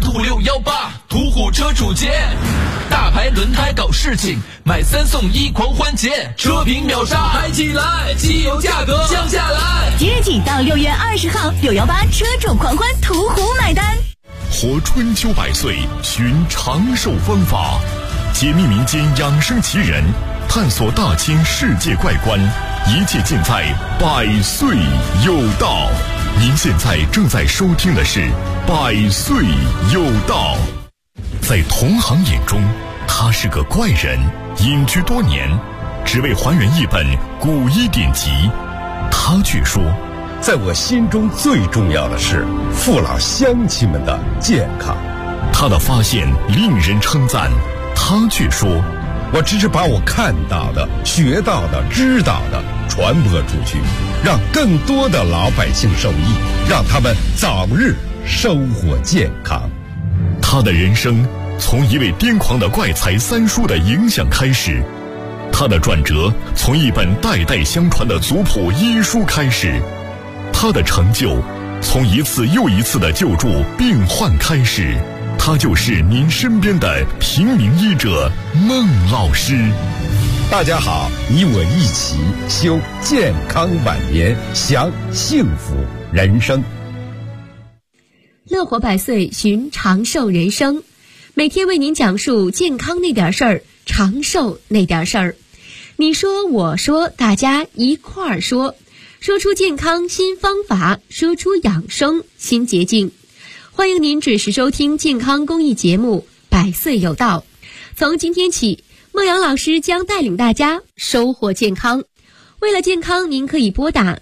途618，途虎车主节，大牌轮胎搞事情，买3送1狂欢节，车评秒杀嗨起来，机油价格降下来。 即日起到6月20号，618车主狂欢，途虎买单。 活春秋百岁，寻长寿方法，解密民间养生奇人，探索大清世界怪观，一切尽在百岁有道。您现在正在收听的是百岁有道。在同行眼中，他是个怪人，隐居多年，只为还原一本古医典籍。他却说， 在我心中最重要的是父老乡亲们的健康。 他的发现令人称赞，他却说， 我只是把我看到的、学到的、知道的传播出去，让更多的老百姓受益，让他们早日收获健康。 他的人生从一位癫狂的怪才三叔的影响开始，他的转折从一本代代相传的族谱医书开始，他的成就从一次又一次的救助病患开始。他就是您身边的平民医者孟老师。 大家好，你我一起修健康晚年，享幸福人生。 乐活百岁，寻长寿人生，每天为您讲述健康那点事儿，长寿那点事儿。你说我说，大家一块儿说，说出健康新方法，说出养生新捷径。欢迎您准时收听健康公益节目《百岁有道》。从今天起，孟阳老师将带领大家收获健康。为了健康，您可以拨打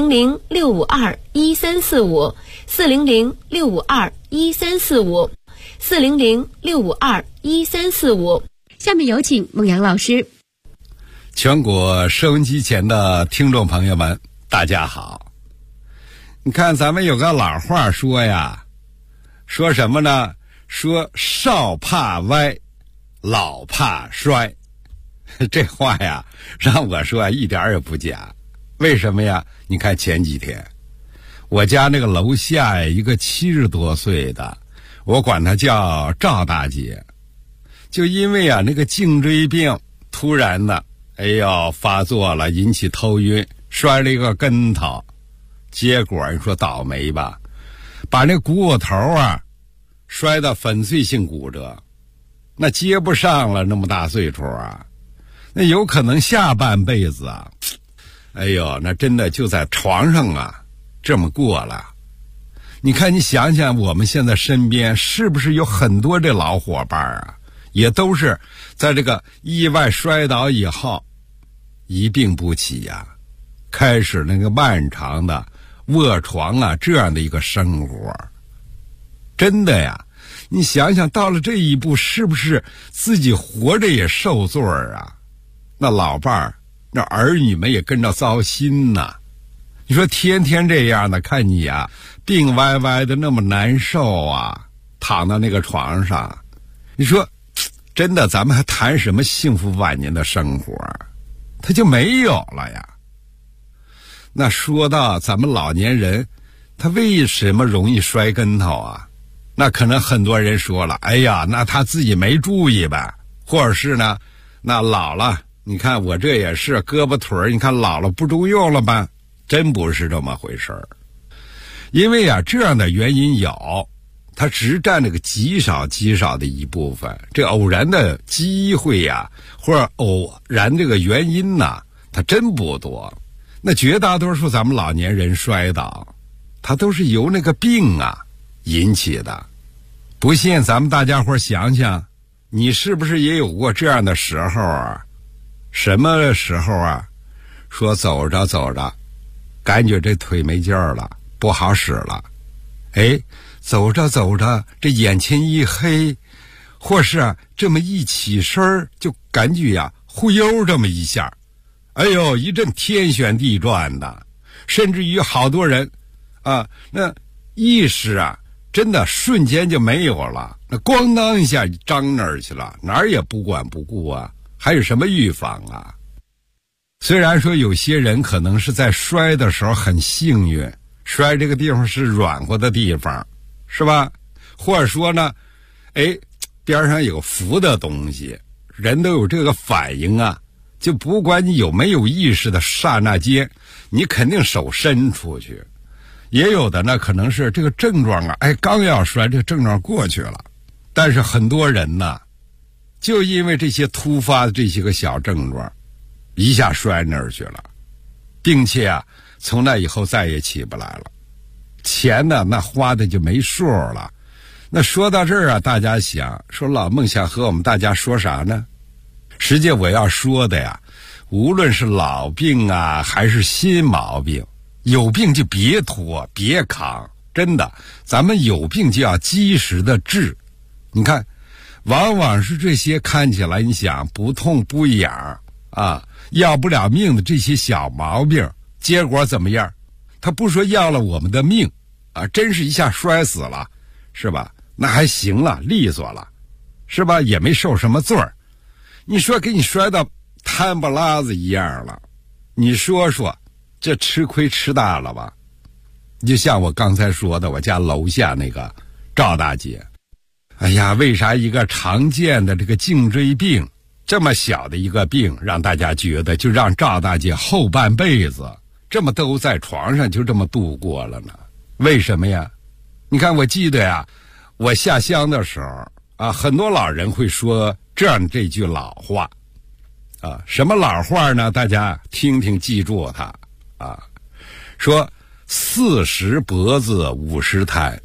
400-652-1345 400-652-1345 400-652-1345。下面有请孟阳老师。 全国收音机前的听众朋友们，大家好。你看咱们有个老话说呀，说什么呢？说少怕歪，老怕衰。这话呀，让我说一点也不假。为什么呀？你看前几天，我家那个楼下一个70多岁的，我管她叫赵大姐，就因为啊那个颈椎病，突然的，发作了，引起头晕，摔了一个跟头，结果你说倒霉吧，把那股骨头啊摔到粉碎性骨折，那接不上了，那么大岁数啊，那有可能下半辈子啊，那真的就在床上啊这么过了。你看你想想，我们现在身边是不是有很多这老伙伴啊，也都是在这个意外摔倒以后一病不起呀，开始那个漫长的卧床啊这样的一个生活。真的呀，你想想到了这一步，是不是自己活着也受罪啊？那老伴儿，那儿女们也跟着糟心呐。你说天天这样的，看你呀病歪歪的那么难受啊，躺到那个床上，你说真的咱们还谈什么幸福晚年的生活？他就没有了呀。那说到咱们老年人，他为什么容易摔跟头啊？那可能很多人说了，那他自己没注意吧，或者是呢，那老了，你看我这也是胳膊腿儿，你看老了不中用了吧？真不是这么回事儿。因为啊这样的原因有，它只占那个极少的一部分，这偶然的机会呀，或者偶然这个原因呢，它真不多。那绝大多数咱们老年人摔倒，它都是由那个病啊引起的。不信咱们大家伙想想，你是不是也有过这样的时候啊？什么时候啊？说走着走着感觉这腿没劲儿了，不好使了，走着走着这眼前一黑，或是啊这么一起身就感觉呀忽悠这么一下，一阵天旋地转的，甚至于好多人啊那意识啊真的瞬间就没有了，那咣当一下张那儿去了，哪儿也不管不顾啊，还有什么预防啊？虽然说有些人可能是在摔的时候很幸运，摔这个地方是软和的地方，是吧？ 或者说呢，边上有浮的东西，人都有这个反应啊，就不管你有没有意识的刹那间，你肯定手伸出去。也有的呢，可能是这个症状啊，刚要摔，这个症状过去了。但是很多人呢，就因为这些突发的这些个小症状，一下摔那儿去了，并且啊，从那以后再也起不来了。钱呢，那花的就没数了。那说到这儿啊，大家想说老孟想和我们大家说啥呢？实际我要说的呀，无论是老病啊，还是新毛病，有病就别拖，别扛，真的，咱们有病就要及时的治。你看，往往是这些看起来你想不痛不痒啊，要不了命的这些小毛病，结果怎么样？他不说要了我们的命啊，真是一下摔死了，是吧？那还行了，利索了，是吧？也没受什么罪儿。你说给你摔到摊不拉子一样了，你说说，这吃亏吃大了吧？就像我刚才说的，我家楼下那个赵大姐，哎呀，为啥一个常见的这个颈椎病，这么小的一个病，让大家觉得就让赵大姐后半辈子这么都在床上就这么度过了呢？为什么呀？你看，我记得呀，我下乡的时候啊，很多老人会说这样这句老话啊，什么老话呢？大家听听，记住它啊，说40脖子50摊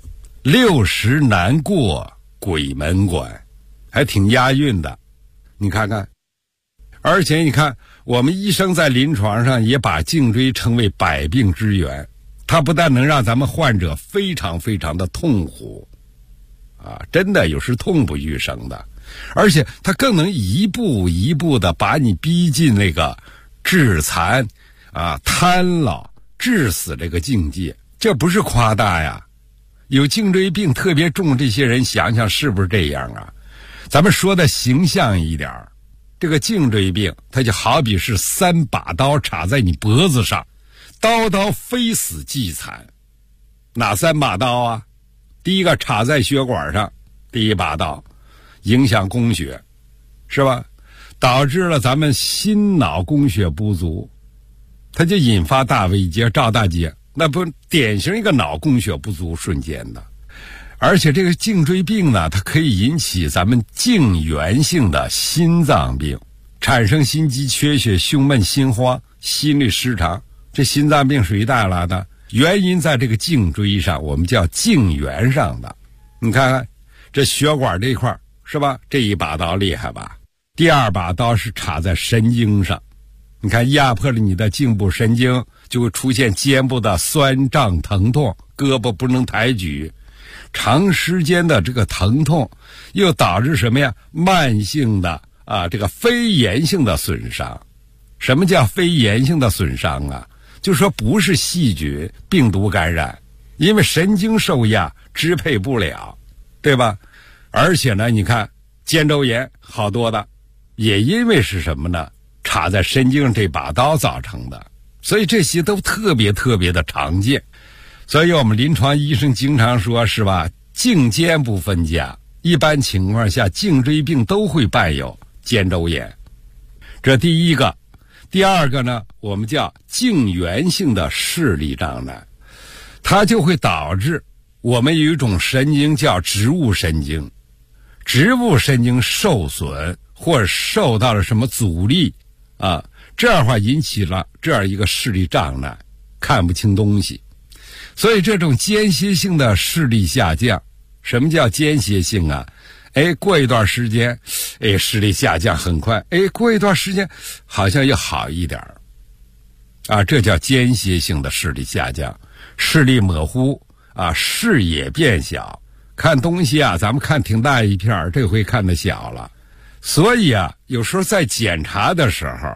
，60难过鬼门关，还挺押韵的，你看看。而且你看，我们医生在临床上也把颈椎称为百病之源，它不但能让咱们患者非常非常的痛苦啊，真的有时痛不欲生的，而且它更能一步一步的把你逼进那个致残啊、瘫老、致死这个境界，这不是夸大呀。有颈椎病特别重这些人，想想是不是这样啊？咱们说的形象一点，这个颈椎病它就好比是3把刀插在你脖子上，刀刀非死即残。哪3把刀啊？第一个插在血管上，第一把刀影响供血，是吧？导致了咱们心脑供血不足，它就引发大危机。赵大姐那不典型一个脑供血不足瞬间的。而且这个颈椎病呢，它可以引起咱们颈源性的心脏病，产生心肌缺血、胸闷、心慌、心律失常。这心脏病谁带来的？原因在这个颈椎上，我们叫颈源上的。你看看这血管这一块，是吧？这一把刀厉害吧？第2把刀是插在神经上，你看压迫了你的颈部神经，就会出现肩部的酸胀疼痛，胳膊不能抬举。长时间的这个疼痛又导致什么呀？慢性的这个非炎性的损伤。什么叫非炎性的损伤啊？就说不是细菌病毒感染，因为神经受压支配不了，对吧？而且呢，你看肩周炎好多的也因为是什么呢？插在神经这把刀造成的。所以这些都特别特别的常见。所以我们临床医生经常说，是吧？颈肩不分家，一般情况下颈椎病都会伴有肩周炎，这第一个。第2个呢，我们叫颈源性的视力障碍，它就会导致我们有一种神经叫植物神经，植物神经受损或者受到了什么阻力啊，这样的话引起了这样一个视力障碍，看不清东西。所以这种间歇性的视力下降，什么叫间歇性啊？过一段时间，视力下降很快，过一段时间好像又好一点啊，这叫间歇性的视力下降，视力模糊啊，视野变小，看东西啊，咱们看挺大一片，这回看得小了。所以啊，有时候在检查的时候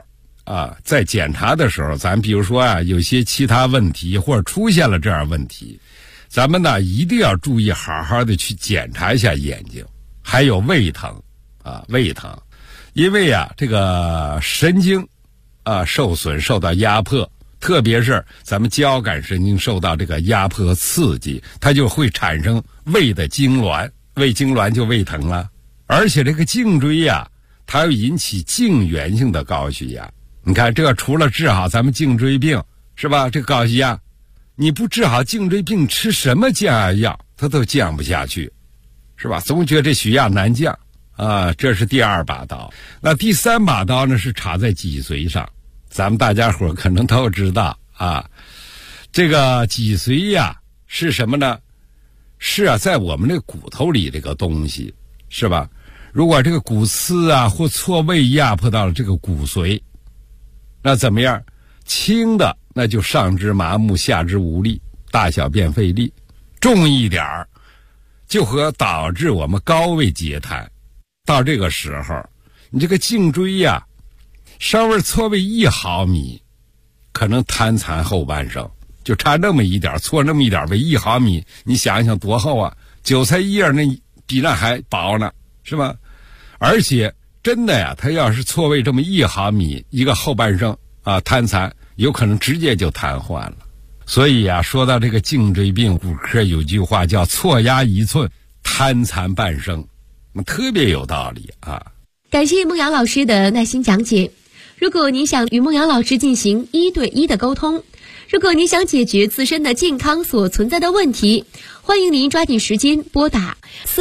咱比如说啊，有些其他问题或者出现了这样问题，咱们呢一定要注意，好好的去检查一下眼睛，还有胃疼啊，胃疼，因为啊这个神经受损受到压迫， 特别是咱们交感神经受到这个压迫刺激，它就会产生胃的痉挛，胃痉挛就胃疼了。而且这个颈椎呀，它会引起颈源性的高血压。你看，这除了治好咱们颈椎病，是吧？这高血压，你不治好颈椎病，吃什么降压药它都降不下去，是吧？总觉得这血压难降啊，这是第二把刀。那第三把刀呢，是插在脊髓上。咱们大家伙可能都知道啊，这个脊髓呀是什么呢？是啊，在我们这骨头里这个东西，是吧？如果这个骨刺啊或错位压迫到了这个骨髓，那怎么样？轻的那就上肢麻木，下肢无力，大小便费力；重一点儿，就会导致我们高位截瘫。到这个时候，你这个颈椎呀，稍微错位1毫米，可能瘫残后半生，就差那么一点，错那么一点位1毫米，你想想多厚啊！韭菜叶那比那还薄呢，是吧？而且真的呀，它要是错位这么1毫米，一个后半生啊瘫残，有可能直接就瘫痪了。所以呀，说到这个颈椎病，骨科有句话叫错压1寸，瘫残半生，特别有道理啊。 感谢孟阳老师的耐心讲解。如果您想与孟阳老师进行1对1的沟通，如果您想解决自身的健康所存在的问题，欢迎您抓紧时间拨打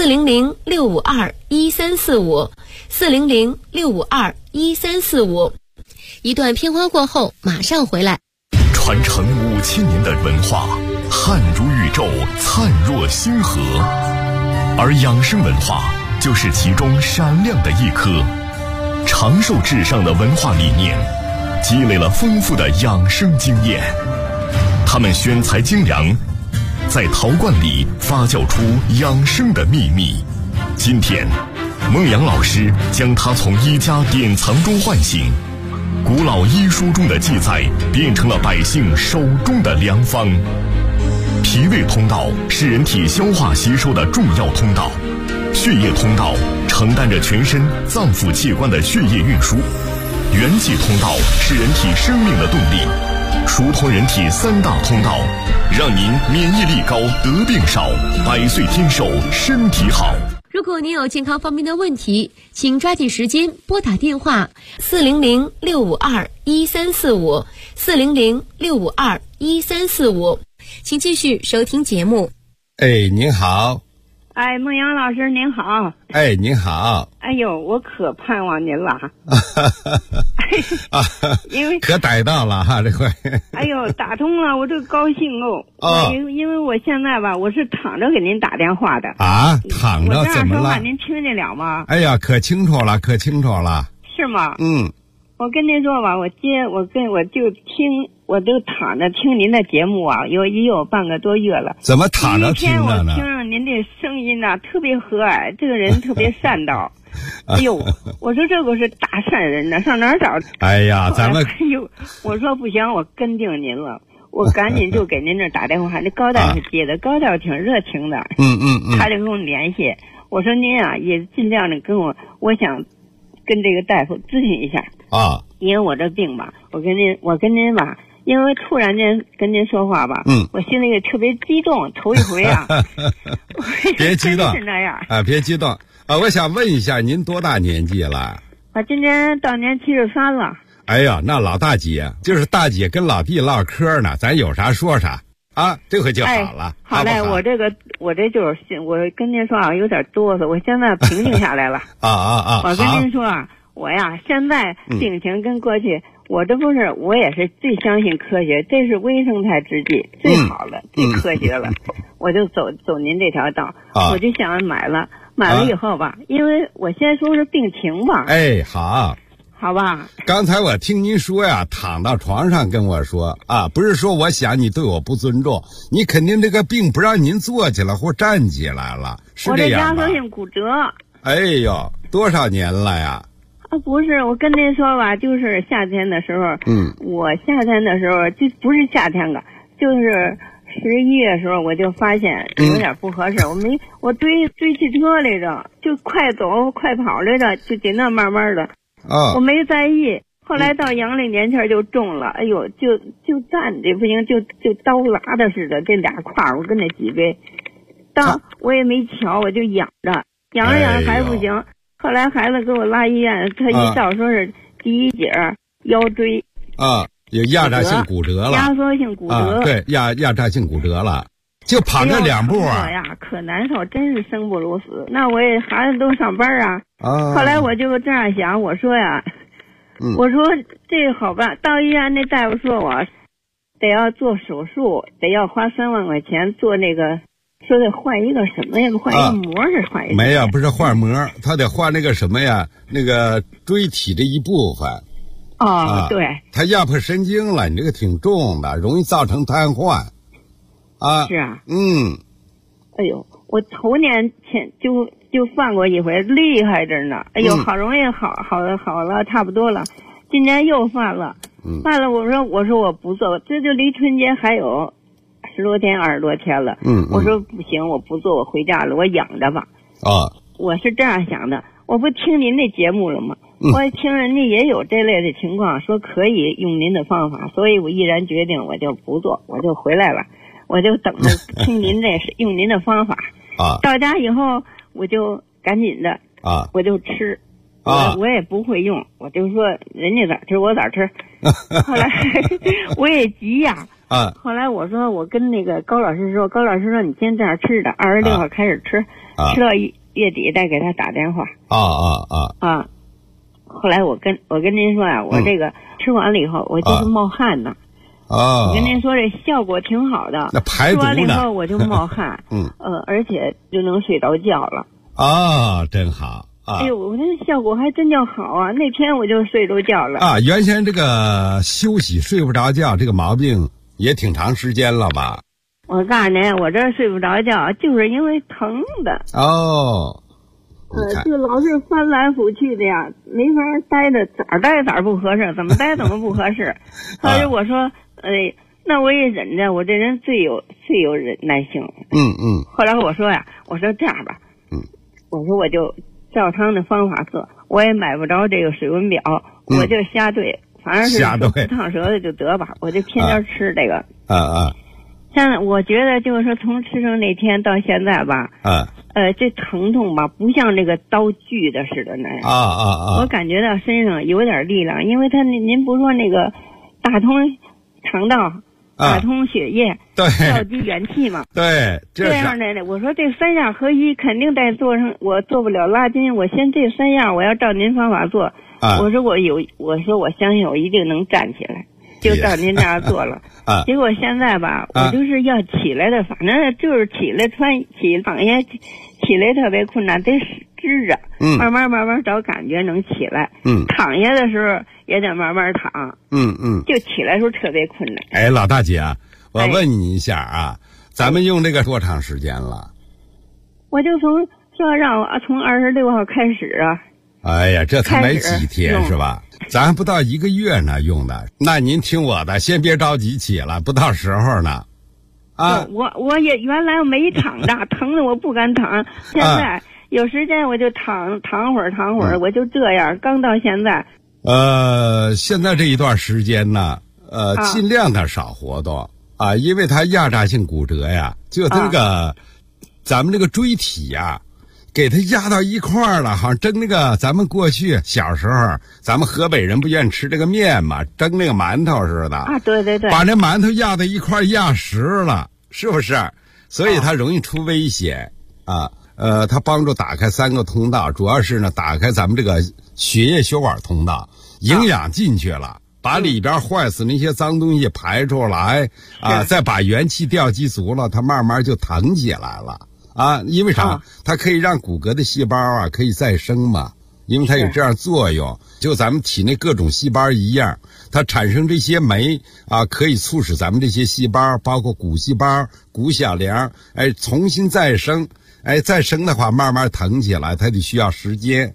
400-652-1345 400-652-1345。一段片花过后马上回来。 传承5000年的文化，汉如宇宙，灿若星河，而养生文化就是其中闪亮的一颗。长寿至上的文化理念，积累了丰富的养生经验。他们选材精良，在陶罐里发酵出养生的秘密。今天，孟阳老师将它从医家典藏中唤醒，古老医书中的记载变成了百姓手中的良方。脾胃通道是人体消化吸收的重要通道，血液通道承担着全身脏腑器官的血液运输，元气通道是人体生命的动力，疏通人体3大通道，让您免疫力高，得病少，100岁天寿，身体好。 如果您有健康方面的问题，请抓紧时间拨打电话400-652-1345 400-652-1345。请继续收听节目。 哎，您好。 哎，孟阳老师您好。 哎，您好。 哎呦，我可盼望您了。因为可逮到了哈，这回。 哎呦，打通了，我这高兴哦。 哦。 因为我现在吧，我是躺着给您打电话的。 啊，躺着怎么了？ 我这样说话您听得了吗？ 哎呀，可清楚了，可清楚了。 是吗？ 嗯。 我跟您说吧，我就躺着听您的节目啊，也有半个多月了。 怎么躺着听着呢？ 我听着您的声音呢，特别和蔼，这个人特别善道。哎呦，我说这个是大善人呢，上哪儿找？ 哎呀，咱们我说不行，我跟定您了，我赶紧就给您这打电话。那高大夫接的，高大夫挺热情的。他就跟我联系，我说您啊也尽量的跟我想跟这个大夫咨询一下啊， 因为我这病吧，我跟您吧，因为突然间跟您说话吧，我心里也特别激动，头一回啊。 别激动， 是那样啊，别激动啊！我想问一下，您多大年纪了？ 我今年到年73了。 哎呀，那老大姐就是大姐跟老弟唠嗑呢，咱有啥说啥啊，这回就好了。 好嘞，我这就是我跟您说啊，有点哆嗦，我现在平静下来了。我跟您说啊，我呀现在病情跟过去，我也是最相信科学，这是微生态之计，最好了，最科学了。我就走您这条道，我就想买了以后吧，因为我先说是病情吧。 哎，好吧。 刚才我听您说呀，躺到床上跟我说啊，不是说我想你对我不尊重，你肯定这个病不让您坐起来或站起来了，是这样吗？ 我这压缩性骨折。 哎呦，多少年了呀？ 不是，我跟您说吧，就是夏天的时候，我夏天的时候就不是夏天了，就是11月的时候，我就发现有点不合适，我追汽车来着，就快走快跑来着，就得那慢慢的。我没在意， 后来到阳历年前就中了，哎呦，就站的不行，就刀拉的似的，这俩块儿我跟那脊椎，我也没瞧，我就养着还不行。后来孩子给我拉医院，他一照说是第一节腰椎有压榨性骨折了， 压缩性骨折， 对，压榨性骨折了，就跑这2步啊！ 呀，可难受，真是生不如死。那我也孩子都上班啊。后来我就这样想，我说呀，我说这个好办，到医院那大夫说我得要做手术，得要花3万块钱做那个，说得换一个什么呀？换一个膜是换一个？ 没有，不是换膜，他得换那个什么呀？那个椎体的一部分。 对， 他压迫神经了，你这个挺重的，容易造成瘫痪。 是啊。哎呦，我头年前就犯过一回，厉害着呢。哎呦，好容易好了，差不多了。今年又犯了，我说我不做，这就离春节还有10多天20多天了。我说不行，我不做，我回家了，我养着吧。我是这样想的，我不听您那节目了吗？我听人家也有这类的情况，说可以用您的方法，所以我毅然决定我就不做，我就回来了，我就等着听您这用您的方法。到家以后我就赶紧的我就吃。我也不会用，我就说人家咋吃我咋吃。后来我也急呀。后来我说我跟那个高老师说，高老师说你先这样吃的，26号开始吃，吃到月底再给他打电话。后来我跟您说啊，我这个吃完了以后我就是冒汗呢。我跟您说这效果挺好的， 那排毒呢？ 吃完了以后我就冒汗，而且就能睡着觉了。 真好。 哎呦，我这效果还真叫好啊！那天我就睡着觉了。 原先这个休息睡不着觉这个毛病也挺长时间了吧？ 我告诉您，我这睡不着觉就是因为疼的。就老是翻来覆去的呀，没法待着，咋儿不合适，怎么待怎么不合适。后来我说，那我也忍着，我这人最有忍耐性。后来我说呀，我说这样吧，我说我就照他的方法做，我也买不着这个水温表，我就瞎对，反正是不烫舌头就得吧，我就天天吃这个。现在我觉得就是说，从吃生那天到现在吧，这疼痛吧，不像这个刀锯的似的那样。我感觉到身上有点力量，因为您不说那个打通肠道、打通血液、调低元气嘛？ 对， 这样的。我说这3样合一，肯定得做上。我做不了拉筋，我先这3样，我要照您方法做。我说我相信我一定能站起来。就照您这样做了。结果现在吧，我就是要起来的，反正就是起来躺下，起来特别困难，得支着，慢慢找感觉能起来。躺下的时候也得慢慢躺。就起来的时候特别困难。 老大姐，我问你一下啊，咱们用这个多长时间了？ 我就说让我从26号开始啊。 哎呀，这才没几天是吧？咱不到1个月呢用的。那您听我的，先别着急起了，不到时候呢。 我也原来没躺着，疼的我不敢躺。现在有时间我就躺会儿，我就这样。刚到现在。 现在这一段时间呢，尽量的少活动因为它压榨性骨折呀，就这个咱们这个椎体呀。给它压到一块儿了，好像蒸那个咱们过去小时候，咱们河北人不愿意吃这个面嘛，蒸那个馒头似的对， 把那馒头压到一块儿压实了，是不是？所以它容易出危险它帮助打开3个通道，主要是呢打开咱们这个血液血管通道，营养进去了，把里边坏死那些脏东西排出来再把元气调集足了，它慢慢就疼起来了。因为啥？它可以让骨骼的细胞可以再生嘛，因为它有这样作用。就咱们体内各种细胞一样，它产生这些酶可以促使咱们这些细胞，包括骨细胞、骨小梁，重新再生。再生的话，慢慢疼起来，它得需要时间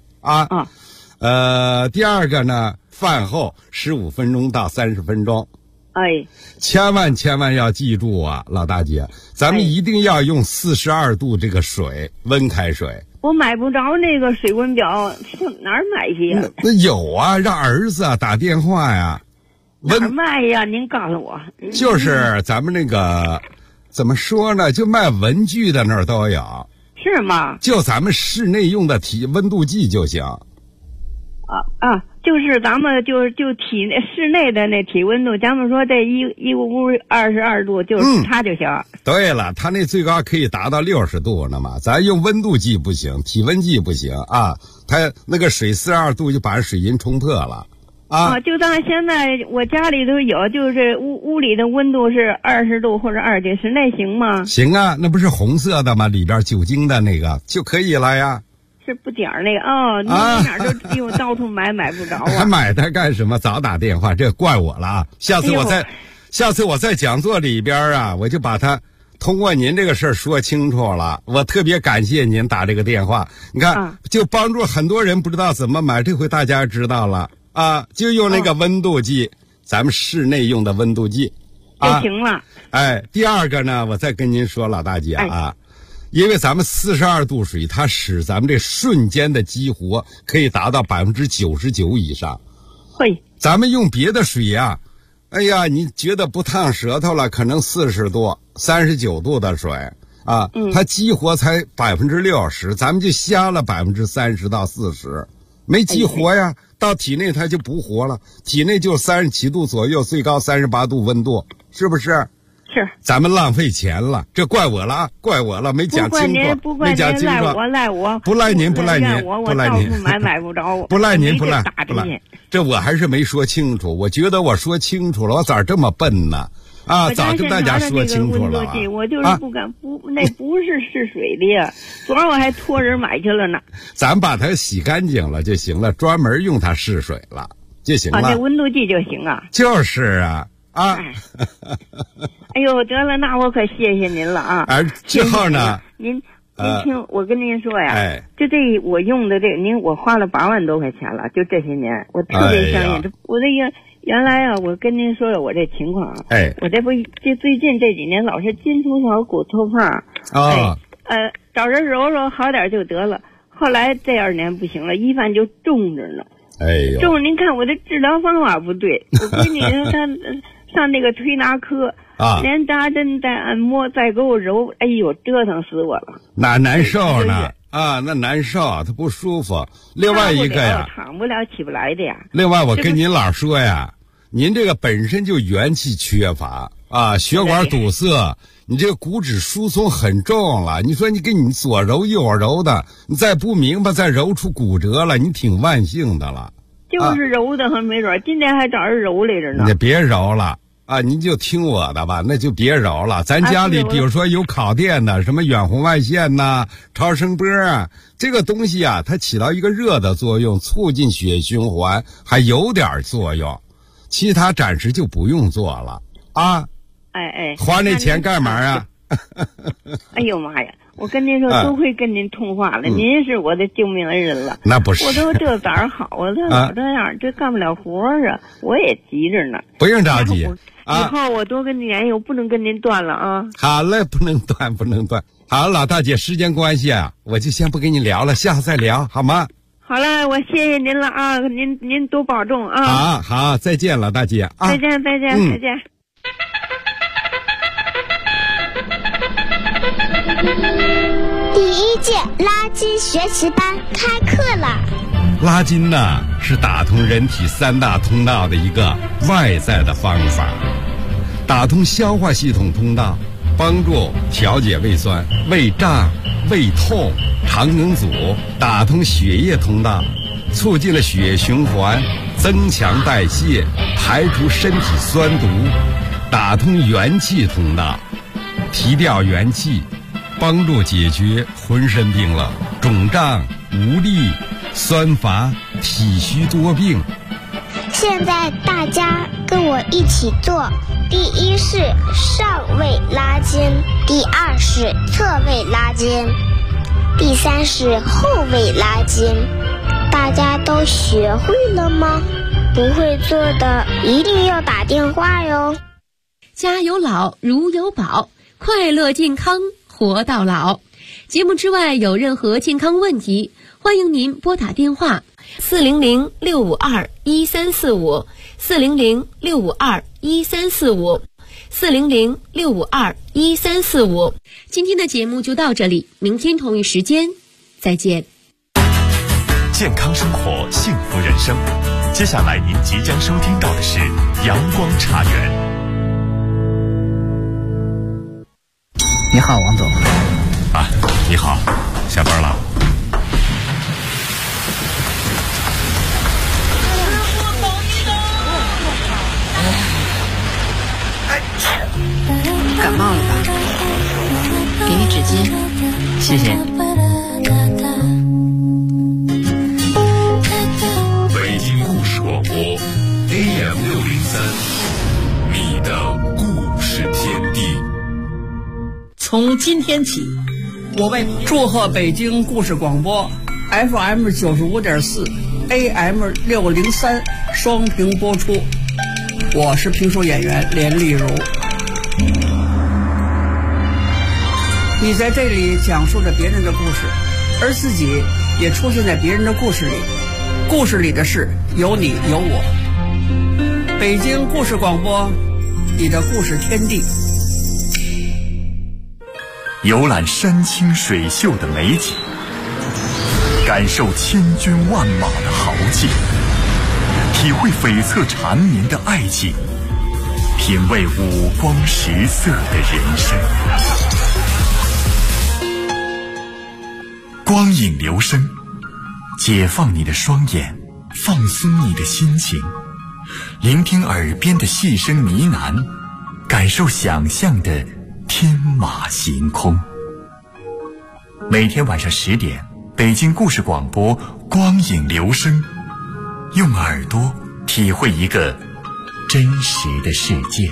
第二个呢，饭后15分钟到30分钟。千万要记住老大姐，咱们一定要用42度这个水，温开水我买不着那个水温表，上哪儿买去呀？ 那有啊，让儿子打电话呀。 哪儿卖呀？您告诉我。 就是咱们那个，怎么说呢？就卖文具的那儿都有。 是吗？ 就咱们室内用的温度计就行。 就是咱们就室内的那体温度，咱们说这一屋22度，就是它就行。 对了，它那最高可以达到60度呢嘛，咱用温度计不行，体温计不行啊。它那个水42度就把水银冲破了啊。 就当现在我家里头有，就是屋里的温度是20度或者20度，室内行吗？ 行啊，那不是红色的吗？里边酒精的那个就可以了呀。 是不点儿那个你哪儿都用到处买不着啊！ 还买它干什么？早打电话，这怪我了啊！下次我在讲座里边啊，我就把它通过您这个事儿说清楚了。我特别感谢您打这个电话，你看，就帮助很多人不知道怎么买，这回大家知道了啊！就用那个温度计，咱们室内用的温度计就行了。 第二个呢，我再跟您说，老大姐啊。因为咱们42度水，它使咱们这瞬间的激活可以达到99%以上。 会， 咱们用别的水呀，哎呀，你觉得不烫舌头了，可能40度、39度的水啊，它激活才60%，咱们就瞎了30%到40%，没激活呀，到体内它就不活了，体内就37度左右，最高38度温度，是不是？ 是， 咱们浪费钱了，这怪我了，没讲清楚，没讲清楚， 赖我， 不赖您，不赖您， 我到处买不着， 不赖您，不赖，这我还是没说清楚，我觉得我说清楚了，我咋这么笨呢？早跟大家说清楚了。 我就是不敢那不是试水的呀，昨儿我还托人买去了呢。 咱把它洗干净了就行了，专门用它试水了就行了。 这温度计就行啊。 就是啊。 哎呦，得了，那我可谢谢您了啊！ 之后呢， 您听，我跟您说呀，就这我用的我花了8万多块钱了，就这些年，我特别相信。我这个原来啊，我跟您说说我这情况啊，我这最近这几年老是筋出小骨头泡找人揉揉好点就得了，后来这2年不行了，一犯就重着呢。重，您看我这治疗方法不对，我闺女她上那个推拿科连扎针带按摩再给我揉，哎呦，折腾死我了。 哪难受呢？那难受，它不舒服。另外一个呀， 躺不了起不来的呀。 另外我跟您老说呀，您这个本身就元气缺乏血管堵塞，你这个骨质疏松很重了。你说你给你左揉右揉的，你再不明白再揉出骨折了，你挺万幸的了。 就是揉的很没准，今天还找人揉来着呢。 你别揉了您就听我的吧，那就别揉了。咱家里比如说有烤电的，什么远红外线呐、超声波这个东西它起到一个热的作用，促进血液循环，还有点作用。其他暂时就不用做了花那钱干嘛呀？ 哎呦妈呀！我跟您说，多亏跟您通话了，您是我的救命恩人了。 那不是， 我都这咋好啊？这老这样，这干不了活啊！我也急着呢。 不用着急以后我多跟您联系，我不能跟您断了啊。 好嘞，不能断。好，老大姐，时间关系我就先不跟你聊了，下次再聊好吗？ 好了，我谢谢您了啊！您多保重啊！ 好，再见，老大姐再见。 第1届拉筋学习班开课了。 拉筋呢，是打通人体3大通道的一个外在的方法，打通消化系统通道，帮助调节胃酸、胃胀、胃痛、肠梗阻；打通血液通道，促进了血液循环，增强代谢，排除身体酸毒；打通元气通道，提调元气，帮助解决浑身病了肿胀、无力、酸乏、体虚多病。 现在大家跟我一起做，第1是上位拉筋，第2是侧位拉筋，第3是后位拉筋。大家都学会了吗？不会做的一定要打电话哟。 家有老如有宝，快乐健康活到老。 节目之外有任何健康问题，欢迎您拨打电话400-652-1345 400-652-1345 400-652-1345。今天的节目就到这里，明天同一时间再见。 健康生活，幸福人生。接下来您即将收听到的是阳光茶园。 你好，王总。 啊，你好，下班了。 感冒了吧？给你纸巾，谢谢。 北京故事广播 AM603，你的故事天地。 从今天起，我为祝贺北京故事广播 FM95.4 AM603 双屏播出。我是评书演员连丽如。你在这里讲述着别人的故事，而自己也出现在别人的故事里。故事里的事有你有我。北京故事广播，你的故事天地。 游览山清水秀的美景，感受千军万马的豪气，体会悱恻缠绵的爱情，品味五光十色的人生。光影流声，解放你的双眼，放松你的心情，聆听耳边的细声呢喃，感受想象的天马行空。每天晚上10点，北京故事广播光影流声，用耳朵体会一个真实的世界。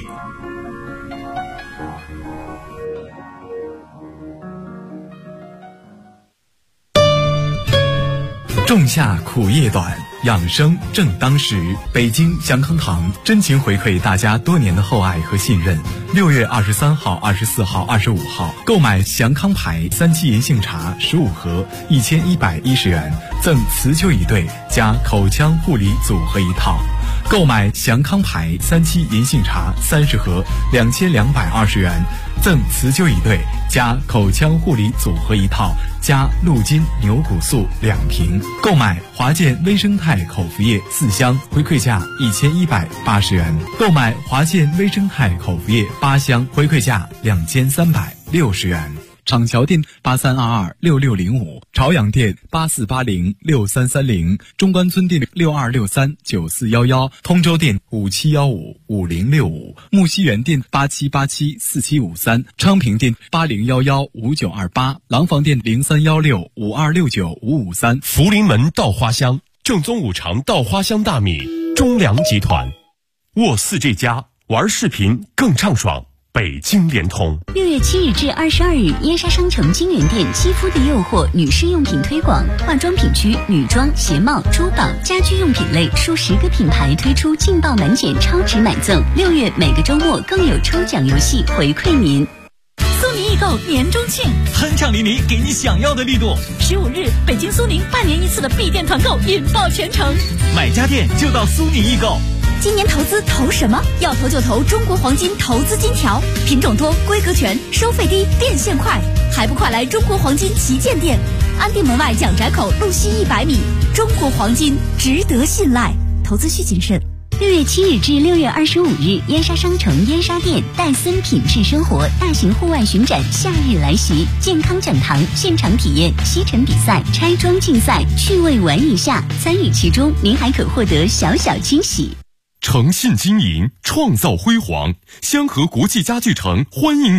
仲夏苦夜短，养生正当时。北京祥康堂真情回馈大家多年的厚爱和信任。6月23号、24号、25号，购买祥康牌3七银杏茶15盒，1110元，赠辞旧椅对加口腔护理组合一套。购买祥康牌3七银杏茶30盒，2220元，赠辞旧椅对加口腔护理组合一套，加鹿筋牛骨素2瓶。购买华健微生态口服液4箱，回馈价1180元。购买华健微生态口服液8箱，回馈价2360元。厂桥店83226605，朝阳店84806330，中关村店62639411，通州店57155065，木樨园店87874753，昌平店80115928，廊坊店031652695553。 福临门稻花香，正宗五常稻花香大米，中粮集团。沃4这家，玩视频更畅爽。北京联通。 6月7日至22日，燕莎商城金源店肌肤的诱惑女士用品推广，化妆品区女装、鞋帽、珠宝、家居用品类数10个品牌推出劲爆满减超值买赠。6月每个周末更有抽奖游戏回馈您。 苏宁易购年中庆，酣畅淋漓，给你想要的力度。15日，北京苏宁半年一次的闭店团购引爆全城， 买家电就到苏宁易购。 今年投资投什么？要投就投中国黄金投资金条，品种多，规格全，收费低，变现快，还不快来中国黄金旗舰店，安定门外蒋宅口路西100米。中国黄金值得信赖，投资需谨慎。6月7日至6月25日，燕莎商城燕莎店戴森品质生活大型户外巡展夏日来袭，健康讲堂现场体验吸尘比赛、拆装竞赛，趣味玩一下，参与其中您还可获得小小惊喜。 诚信经营，创造辉煌，香河国际家具城欢迎